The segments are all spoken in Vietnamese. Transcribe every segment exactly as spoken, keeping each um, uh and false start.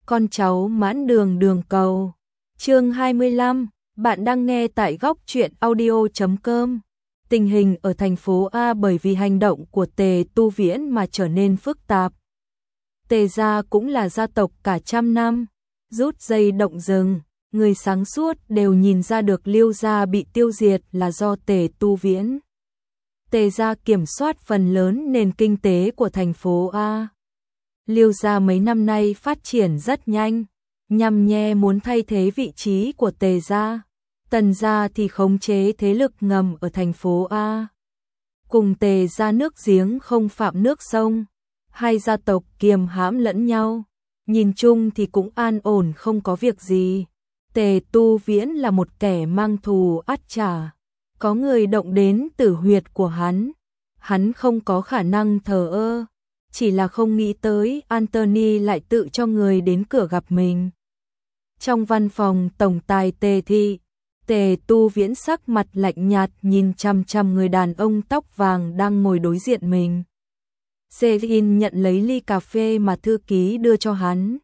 con cháu mãn đường đường cầu. Chương hai mươi lăm, bạn đang nghe tại góc truyện audio chấm com. Tình hình ở thành phố A bởi vì hành động của Tề Tu Viễn mà trở nên phức tạp. Tề gia cũng là gia tộc cả trăm năm, rút dây động rừng, người sáng suốt đều nhìn ra được Liêu gia bị tiêu diệt là do Tề Tu Viễn. Tề gia kiểm soát phần lớn nền kinh tế của thành phố A. Liêu gia mấy năm nay phát triển rất nhanh, nhằm nhe muốn thay thế vị trí của Tề gia. Tần gia thì khống chế thế lực ngầm ở thành phố A. Cùng Tề gia nước giếng không phạm nước sông, hai gia tộc kiềm hãm lẫn nhau, nhìn chung thì cũng an ổn không có việc gì. Tề Tu Viễn là một kẻ mang thù ắt trả, có người động đến tử huyệt của hắn, hắn không có khả năng thờ ơ, chỉ là không nghĩ tới Anthony lại tự cho người đến cửa gặp mình. Trong văn phòng tổng tài Tề thị, Tề Tu Viễn sắc mặt lạnh nhạt nhìn chằm chằm người đàn ông tóc vàng đang ngồi đối diện mình. Selin nhận lấy ly cà phê mà thư ký đưa cho hắn,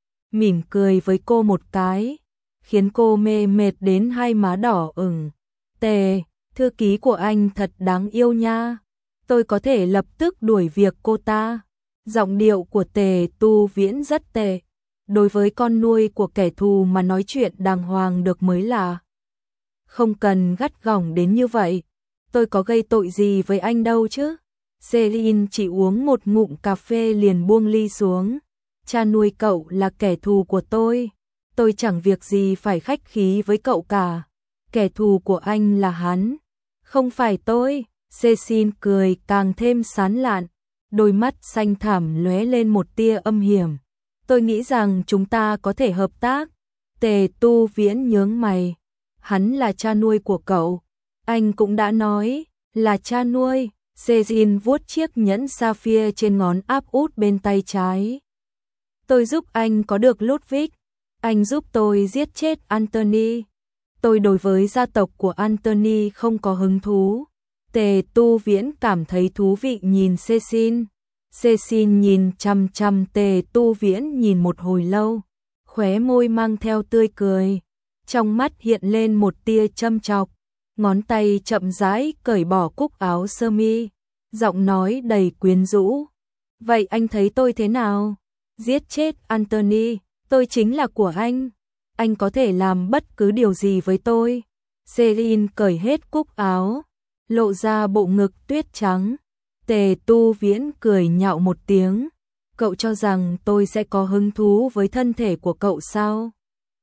mỉm cười với cô một cái, khiến cô mê mệt đến hai má đỏ ửng. Tề, thư ký của anh thật đáng yêu nha, tôi có thể lập tức đuổi việc cô ta. Giọng điệu của Tề Tu Viễn rất tệ, đối với con nuôi của kẻ thù mà nói chuyện đàng hoàng được mới lạ. Không cần gắt gỏng đến như vậy, tôi có gây tội gì với anh đâu chứ. Selin chỉ uống một ngụm cà phê liền buông ly xuống. Cha nuôi cậu là kẻ thù của tôi, tôi chẳng việc gì phải khách khí với cậu cả. Kẻ thù của anh là hắn, không phải tôi. Cecil cười càng thêm sán lạn, đôi mắt xanh thẳm lóe lên một tia âm hiểm. Tôi nghĩ rằng chúng ta có thể hợp tác. Tề Tu Viễn nhướng mày, hắn là cha nuôi của cậu, anh cũng đã nói là cha nuôi. Cecil vuốt chiếc nhẫn sapphire trên ngón áp út bên tay trái. Tôi giúp anh có được Ludwig, anh giúp tôi giết chết Anthony. Tôi đối với gia tộc của Anthony không có hứng thú. Tề Tu Viễn cảm thấy thú vị nhìn Cecil. Cecil nhìn chăm chăm Tề Tu Viễn nhìn một hồi lâu, khóe môi mang theo tươi cười, trong mắt hiện lên một tia châm chọc, ngón tay chậm rãi cởi bỏ cúc áo sơ mi, giọng nói đầy quyến rũ. Vậy anh thấy tôi thế nào? Giết chết Anthony, tôi chính là của anh. Anh có thể làm bất cứ điều gì với tôi. Selin cởi hết cúc áo, lộ ra bộ ngực tuyết trắng. Tề Tu Viễn cười nhạo một tiếng. Cậu cho rằng tôi sẽ có hứng thú với thân thể của cậu sao?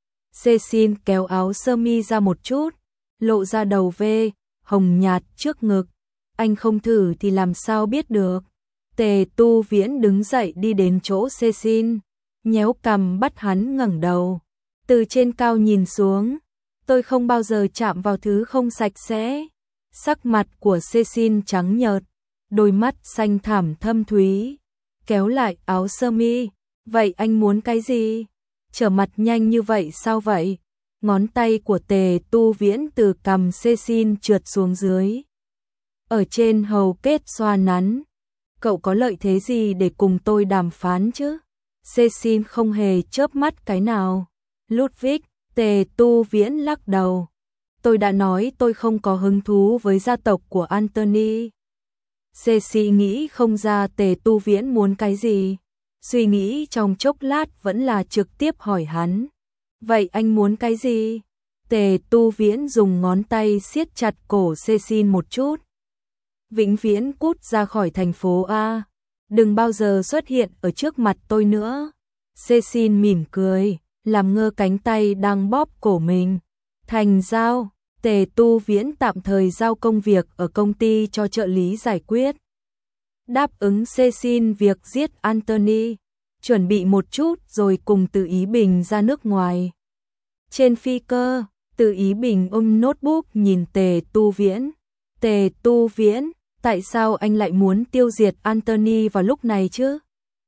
Cecil kéo áo sơ mi ra một chút, lộ ra đầu V, hồng nhạt trước ngực. Anh không thử thì làm sao biết được. Tề Tu Viễn đứng dậy đi đến chỗ Cecil, nhéo cằm bắt hắn ngẩng đầu. Từ trên cao nhìn xuống, tôi không bao giờ chạm vào thứ không sạch sẽ. Sắc mặt của Cecil trắng nhợt, đôi mắt xanh thẳm thâm thúy, kéo lại áo sơ mi. Vậy anh muốn cái gì? Trở mặt nhanh như vậy sao vậy? Ngón tay của Tề Tu Viễn từ cằm Cecil trượt xuống dưới, ở trên hầu kết xoa nắn. Cậu có lợi thế gì để cùng tôi đàm phán chứ? Cecil không hề chớp mắt cái nào. Ludwig, Tề Tu Viễn lắc đầu. Tôi đã nói tôi không có hứng thú với gia tộc của Anthony. Cecil nghĩ không ra Tề Tu Viễn muốn cái gì. Suy nghĩ trong chốc lát vẫn là trực tiếp hỏi hắn. Vậy anh muốn cái gì? Tề Tu Viễn dùng ngón tay siết chặt cổ Cecil một chút. Vĩnh viễn cút ra khỏi thành phố A. Đừng bao giờ xuất hiện ở trước mặt tôi nữa. Cecil mỉm cười, làm ngơ cánh tay đang bóp cổ mình. Thành giao, Tề Tu Viễn tạm thời giao công việc ở công ty cho trợ lý giải quyết. Đáp ứng Cecil việc giết Anthony, chuẩn bị một chút rồi cùng Từ Ý Bình ra nước ngoài. Trên phi cơ, Từ Ý Bình ôm notebook nhìn Tề Tu Viễn. Tề Tu Viễn, tại sao anh lại muốn tiêu diệt Anthony vào lúc này chứ?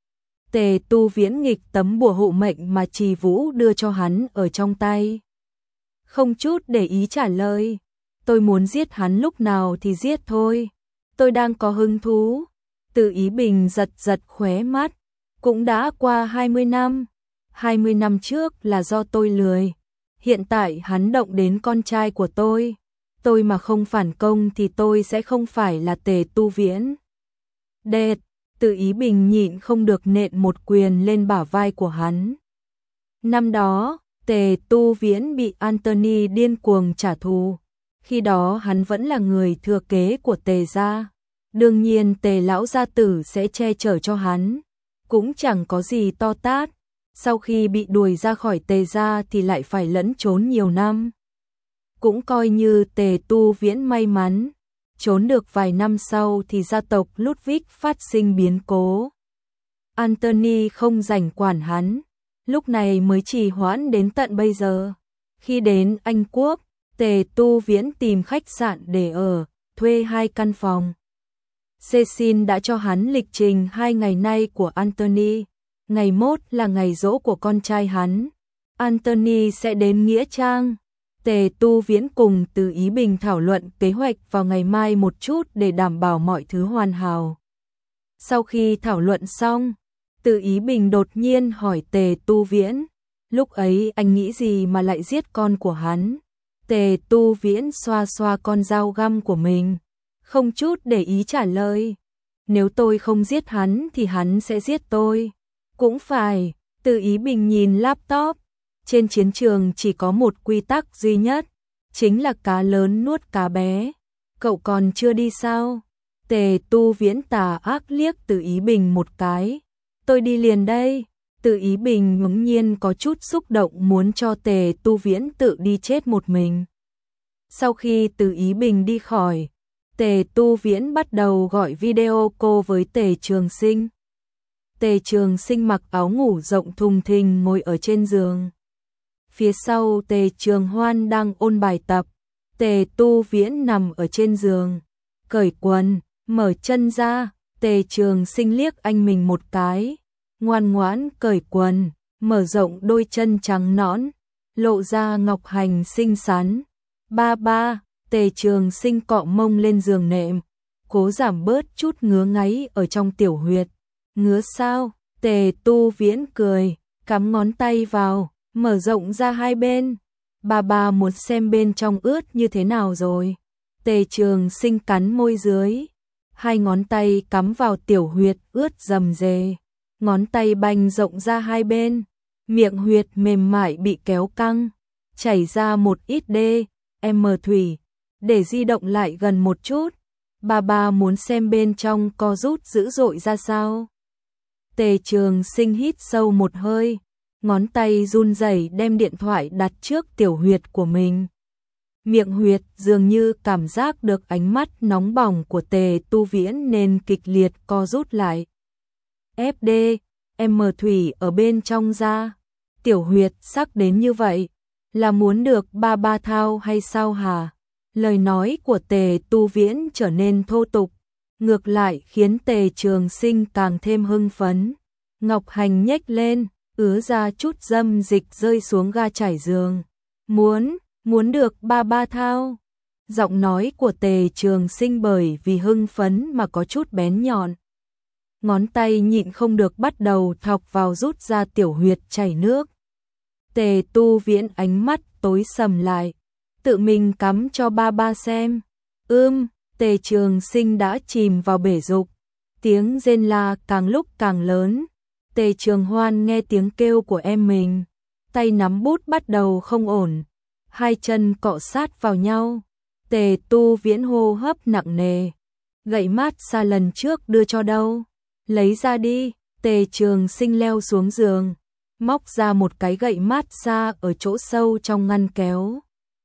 Tề Tu Viễn nghịch tấm bùa hộ mệnh mà Trì Vũ đưa cho hắn ở trong tay. Không chút để ý trả lời. Tôi muốn giết hắn lúc nào thì giết thôi. Tôi đang có hứng thú. Từ Ý Bình giật giật khóe mắt. Cũng đã qua hai mươi năm. hai mươi năm trước là do tôi lười. Hiện tại hắn động đến con trai của tôi. Tôi mà không phản công thì tôi sẽ không phải là Tề Tu Viễn. Đệt, Từ Ý Bình nhịn không được nện một quyền lên bả vai của hắn. Năm đó, Tề Tu Viễn bị Anthony điên cuồng trả thù. Khi đó hắn vẫn là người thừa kế của Tề gia. Đương nhiên Tề lão gia tử sẽ che chở cho hắn. Cũng chẳng có gì to tát. Sau khi bị đuổi ra khỏi Tề gia thì lại phải lẫn trốn nhiều năm. Cũng coi như Tề Tu Viễn may mắn. Trốn được vài năm sau thì gia tộc Ludwig phát sinh biến cố. Anthony không rảnh quản hắn. Lúc này mới trì hoãn đến tận bây giờ. Khi đến Anh Quốc, Tề Tu Viễn tìm khách sạn để ở, thuê hai căn phòng. Cecil đã cho hắn lịch trình hai ngày nay của Anthony. Ngày mốt là ngày giỗ của con trai hắn. Anthony sẽ đến Nghĩa Trang. Tề Tu Viễn cùng Từ Ý Bình thảo luận kế hoạch vào ngày mai một chút để đảm bảo mọi thứ hoàn hảo. Sau khi thảo luận xong, Từ Ý Bình đột nhiên hỏi Tề Tu Viễn, lúc ấy anh nghĩ gì mà lại giết con của hắn? Tề Tu Viễn xoa xoa con dao găm của mình, không chút để ý trả lời, nếu tôi không giết hắn thì hắn sẽ giết tôi. Cũng phải, Từ Ý Bình nhìn laptop, trên chiến trường chỉ có một quy tắc duy nhất, chính là cá lớn nuốt cá bé. Cậu còn chưa đi sao? Tề Tu Viễn tà ác liếc Từ Ý Bình một cái. Tôi đi liền đây. Từ Ý Bình ngẫu nhiên có chút xúc động muốn cho Tề Tu Viễn tự đi chết một mình. Sau khi Từ Ý Bình đi khỏi, Tề Tu Viễn bắt đầu gọi video call với Tề Trường Sinh. Tề Trường Sinh mặc áo ngủ rộng thùng thình ngồi ở trên giường. Phía sau Tề Trường Hoan đang ôn bài tập. Tề Tu Viễn nằm ở trên giường, cởi quần, mở chân ra. Tề Trường Sinh liếc anh mình một cái, ngoan ngoãn cởi quần, mở rộng đôi chân trắng nõn, lộ ra ngọc hành xinh xắn. Ba ba, Tề Trường Sinh cọ mông lên giường nệm, cố giảm bớt chút ngứa ngáy ở trong tiểu huyệt. Ngứa sao? Tề Tu Viễn cười, cắm ngón tay vào, mở rộng ra hai bên. Ba ba muốn xem bên trong ướt như thế nào rồi. Tề Trường Sinh cắn môi dưới, hai ngón tay cắm vào tiểu huyệt ướt rầm rề, ngón tay bành rộng ra hai bên, miệng huyệt mềm mại bị kéo căng, chảy ra một ít đê, em thủy, để di động lại gần một chút. Ba ba muốn xem bên trong co rút dữ dội ra sao. Tề Trường Sinh hít sâu một hơi, ngón tay run rẩy đem điện thoại đặt trước tiểu huyệt của mình. Miệng huyệt dường như cảm giác được ánh mắt nóng bỏng của Tề Tu Viễn nên kịch liệt co rút lại. ép đê, em thủy ở bên trong da, tiểu huyệt sắc đến như vậy, là muốn được ba ba thao hay sao hả? Lời nói của Tề Tu Viễn trở nên thô tục, ngược lại khiến Tề Trường Sinh càng thêm hưng phấn. Ngọc hành nhếch lên, ứa ra chút dâm dịch rơi xuống ga trải giường. Muốn, muốn được ba ba thao. Giọng nói của Tề Trường Sinh bởi vì hưng phấn mà có chút bén nhọn. Ngón tay nhịn không được bắt đầu thọc vào rút ra tiểu huyệt chảy nước. Tề Tu Viễn ánh mắt tối sầm lại, tự mình cắm cho ba ba xem. Ưm, Tề Trường Sinh đã chìm vào bể dục, tiếng rên la càng lúc càng lớn. Tề Trường Hoan nghe tiếng kêu của em mình, tay nắm bút bắt đầu không ổn, hai chân cọ sát vào nhau. Tề Tu Viễn hô hấp nặng nề, gậy mát xa lần trước đưa cho đâu, lấy ra đi. Tề Trường Sinh leo xuống giường, móc ra một cái gậy mát xa ở chỗ sâu trong ngăn kéo.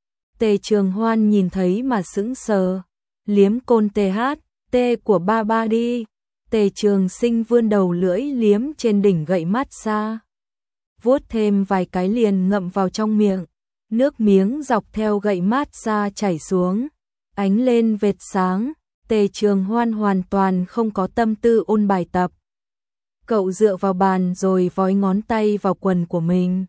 Tề Trường Hoan nhìn thấy mà sững sờ, liếm côn tê hát, tê của ba ba đi. Tề Trường Sinh vươn đầu lưỡi liếm trên đỉnh gậy mát xa, vuốt thêm vài cái liền ngậm vào trong miệng, nước miếng dọc theo gậy mát xa chảy xuống, ánh lên vệt sáng. Tề Trường Hoan hoàn toàn không có tâm tư ôn bài tập. Cậu dựa vào bàn rồi vói ngón tay vào quần của mình.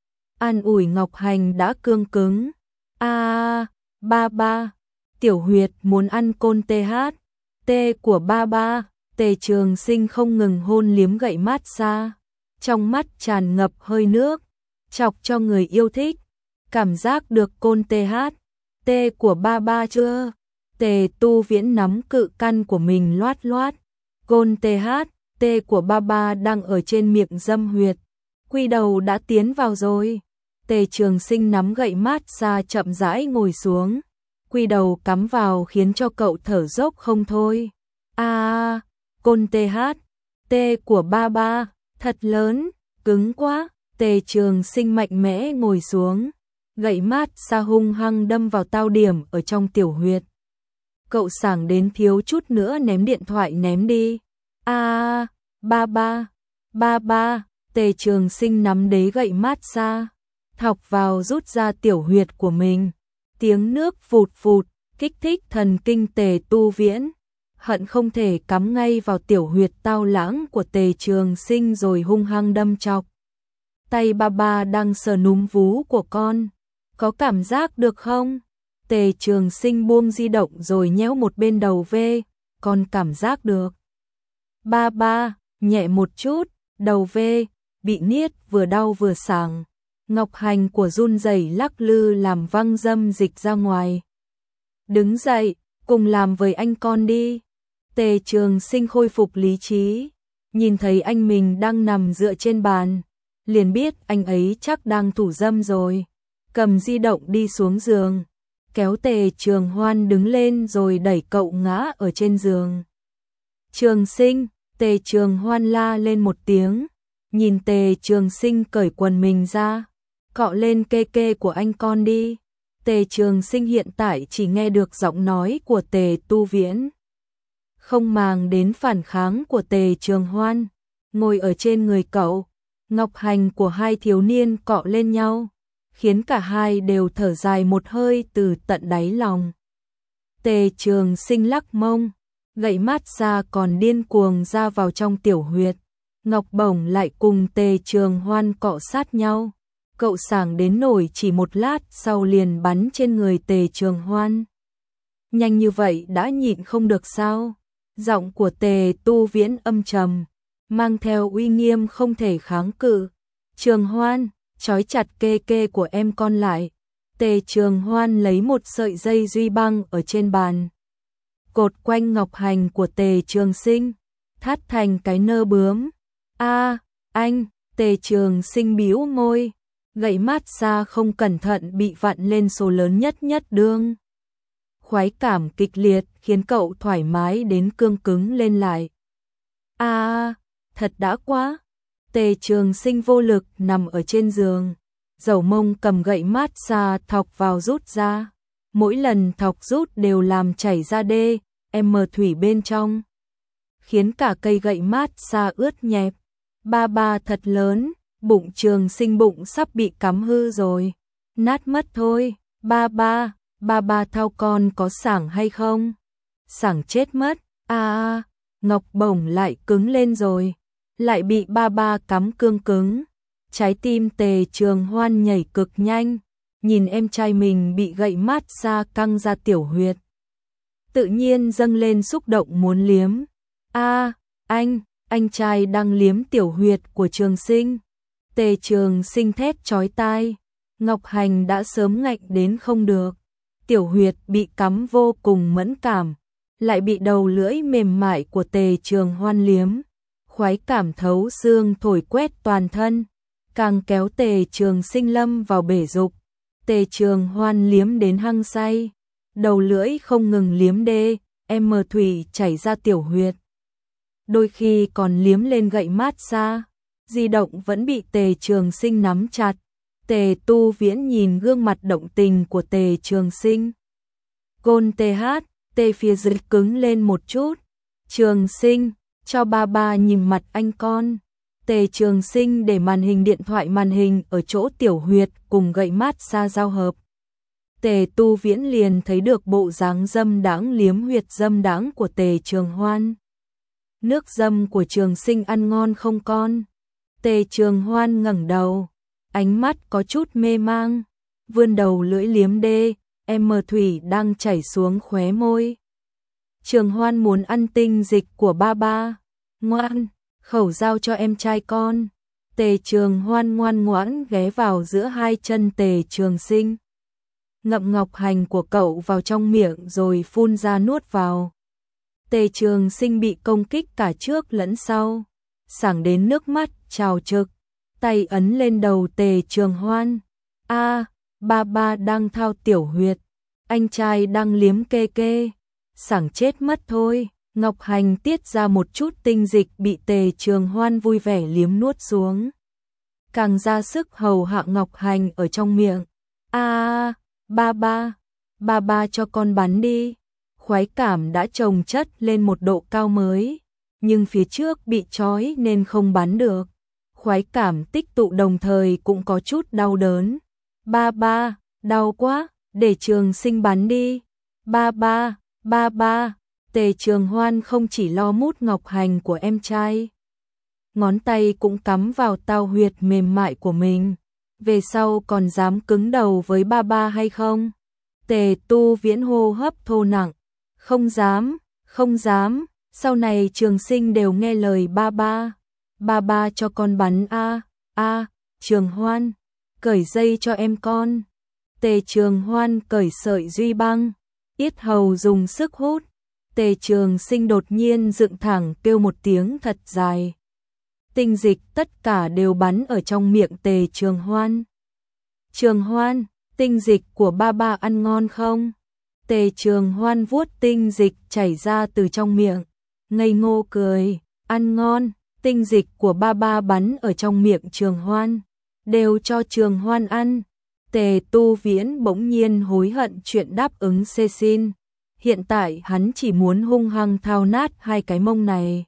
An ủi ngọc hành đã cương cứng. A, à, ba ba, tiểu huyệt muốn ăn côn tê hát, tê của ba ba. Tề Trường Sinh không ngừng hôn liếm gậy mát xa. trong mắt tràn ngập hơi nước, chọc cho người yêu thích. Cảm giác được côn tê hát, tê của ba ba chưa? Tề Tu Viễn nắm cự căn của mình loát loát. Côn tê hát, tê của ba ba đang ở trên miệng dâm huyệt. Quy đầu đã tiến vào rồi. Tề Trường Sinh nắm gậy mát xa chậm rãi ngồi xuống. Quy đầu cắm vào khiến cho cậu thở dốc không thôi. À, côn tê hát, tê của ba ba, thật lớn, cứng quá. Tề Trường Sinh mạnh mẽ ngồi xuống. Gậy mát xa hung hăng đâm vào tao điểm ở trong tiểu huyệt. Cậu sảng đến thiếu chút nữa ném điện thoại ném đi. À, ba ba, ba ba. Tề Trường Sinh nắm đế gậy mát xa, thọc vào rút ra tiểu huyệt của mình. Tiếng nước phụt phụt, kích thích thần kinh Tề Tu Viễn. Hận không thể cắm ngay vào tiểu huyệt tao lãng của Tề Trường Sinh rồi hung hăng đâm chọc. Tay ba ba đang sờ núm vú của con. Có cảm giác được không? Tề Trường Sinh buông di động rồi nhéo một bên đầu vê. Con cảm giác được. Ba ba, nhẹ một chút, đầu vê, bị niết vừa đau vừa sảng. Ngọc hành của run rẩy lắc lư làm văng dâm dịch ra ngoài. Đứng dậy, cùng làm với anh con đi. Tề Trường Sinh khôi phục lý trí. Nhìn thấy anh mình đang nằm dựa trên bàn. Liền biết anh ấy chắc đang thủ dâm rồi. Cầm di động đi xuống giường. Kéo Tề Trường Hoan đứng lên rồi đẩy cậu ngã ở trên giường. Trường Sinh, Tề Trường Hoan la lên một tiếng. Nhìn Tề Trường Sinh cởi quần mình ra. Cọ lên kê kê của anh con đi. Tề Trường Sinh hiện tại chỉ nghe được giọng nói của Tề Tu Viễn. Không màng đến phản kháng của Tề Trường Hoan. Ngồi ở trên người cậu. Ngọc hành của hai thiếu niên cọ lên nhau. Khiến cả hai đều thở dài một hơi từ tận đáy lòng. Tề Trường Sinh lắc mông. Gậy mát xa còn điên cuồng ra vào trong tiểu huyệt. Ngọc bổng lại cùng Tề Trường Hoan cọ sát nhau. Cậu sảng đến nổi chỉ một lát sau liền bắn trên người Tề Trường Hoan. Nhanh như vậy đã nhịn không được sao? Giọng của Tề Tu Viễn âm trầm, mang theo uy nghiêm không thể kháng cự. Trường Hoan, trói chặt kê kê của em con lại. Tề Trường Hoan lấy một sợi dây duy băng ở trên bàn. Cột quanh ngọc hành của Tề Trường Sinh, thắt thành cái nơ bướm. A, anh, Tề Trường Sinh bĩu môi. Gậy mát xa không cẩn thận bị vặn lên số lớn nhất nhất đương. Khoái cảm kịch liệt khiến cậu thoải mái đến cương cứng lên lại. À, thật đã quá. Tề Trường Sinh vô lực nằm ở trên giường. Dầu mông cầm gậy mát xa thọc vào rút ra. Mỗi lần thọc rút đều làm chảy ra đê, em thủy bên trong. Khiến cả cây gậy mát xa ướt nhẹp. Ba ba thật lớn. Bụng Trường Sinh bụng sắp bị cắm hư rồi. Nát mất thôi. Ba ba, ba ba thao con có sảng hay không? Sảng chết mất. À, ngọc bổng lại cứng lên rồi. Lại bị ba ba cắm cương cứng. Trái tim Tề Trường Hoan nhảy cực nhanh. Nhìn em trai mình bị gậy mát xa căng ra tiểu huyệt. Tự nhiên dâng lên xúc động muốn liếm. À, anh, anh trai đang liếm tiểu huyệt của Trường Sinh. Tề Trường Sinh thét chói tai. Ngọc hành đã sớm ngạnh đến không được. Tiểu huyệt bị cắm vô cùng mẫn cảm. Lại bị đầu lưỡi mềm mại của Tề Trường Hoan liếm. Khoái cảm thấu xương thổi quét toàn thân. Càng kéo Tề Trường Sinh lâm vào bể dục. Tề Trường Hoan liếm đến hăng say. Đầu lưỡi không ngừng liếm đê, em thủy chảy ra tiểu huyệt. Đôi khi còn liếm lên gậy mát xa. Di động vẫn bị Tề Trường Sinh nắm chặt. Tề Tu Viễn nhìn gương mặt động tình của Tề Trường Sinh. Gôn tê hát, tê phía dưới cứng lên một chút. Trường Sinh, cho ba ba nhìn mặt anh con. Tề Trường Sinh để màn hình điện thoại màn hình ở chỗ tiểu huyệt cùng gậy mát xa giao hợp. Tề Tu Viễn liền thấy được bộ dáng dâm đãng liếm huyệt dâm đãng của Tề Trường Hoan. Nước dâm của Trường Sinh ăn ngon không con? Tề Trường Hoan ngẩng đầu, ánh mắt có chút mê mang, vươn đầu lưỡi liếm đê, em thủy đang chảy xuống khóe môi. Trường Hoan muốn ăn tinh dịch của ba ba. Ngoan, khẩu giao cho em trai con. Tề Trường Hoan ngoan ngoãn ghé vào giữa hai chân Tề Trường Sinh. Ngậm ngọc hành của cậu vào trong miệng rồi phun ra nuốt vào. Tề Trường Sinh bị công kích cả trước lẫn sau, sảng đến nước mắt trào trực, tay ấn lên đầu Tề Trường Hoan. A, ba ba đang thao tiểu huyệt, anh trai đang liếm kê kê, sảng chết mất thôi. Ngọc hành tiết ra một chút tinh dịch bị Tề Trường Hoan vui vẻ liếm nuốt xuống, càng ra sức hầu hạ Ngọc hành ở trong miệng. A, ba ba, ba ba cho con bắn đi. Khoái cảm đã chồng chất lên một độ cao mới, nhưng phía trước bị trói nên không bắn được. Khoái cảm tích tụ đồng thời cũng có chút đau đớn. Ba ba, đau quá, để Trường Sinh bắn đi. Ba ba, ba ba. Tề Trường Hoan không chỉ lo mút ngọc hành của em trai, ngón tay cũng cắm vào tao huyệt mềm mại của mình. Về sau còn dám cứng đầu với ba ba hay không? Tề Tu Viễn hô hấp thô nặng. Không dám, không dám, sau này Trường Sinh đều nghe lời ba ba. Ba ba cho con bắn a, a, Trường Hoan, cởi dây cho em con. Tề Trường Hoan cởi sợi duy băng, yết hầu dùng sức hút. Tề Trường Sinh đột nhiên dựng thẳng kêu một tiếng thật dài. Tinh dịch tất cả đều bắn ở trong miệng Tề Trường Hoan. Trường Hoan, tinh dịch của ba ba ăn ngon không? Tề Trường Hoan vuốt tinh dịch chảy ra từ trong miệng, ngây ngô cười, ăn ngon. Tinh dịch của ba ba bắn ở trong miệng Trường Hoan, đều cho Trường Hoan ăn. Tề Tu Viễn bỗng nhiên hối hận chuyện đáp ứng xê xin. Hiện tại hắn chỉ muốn hung hăng thao nát hai cái mông này.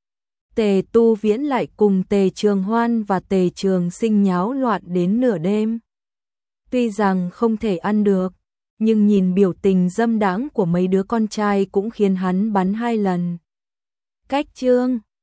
Tề Tu Viễn lại cùng Tề Trường Hoan và Tề Trường Sinh nháo loạn đến nửa đêm. Tuy rằng không thể ăn được, nhưng nhìn biểu tình dâm đãng của mấy đứa con trai cũng khiến hắn bắn hai lần. Cách chương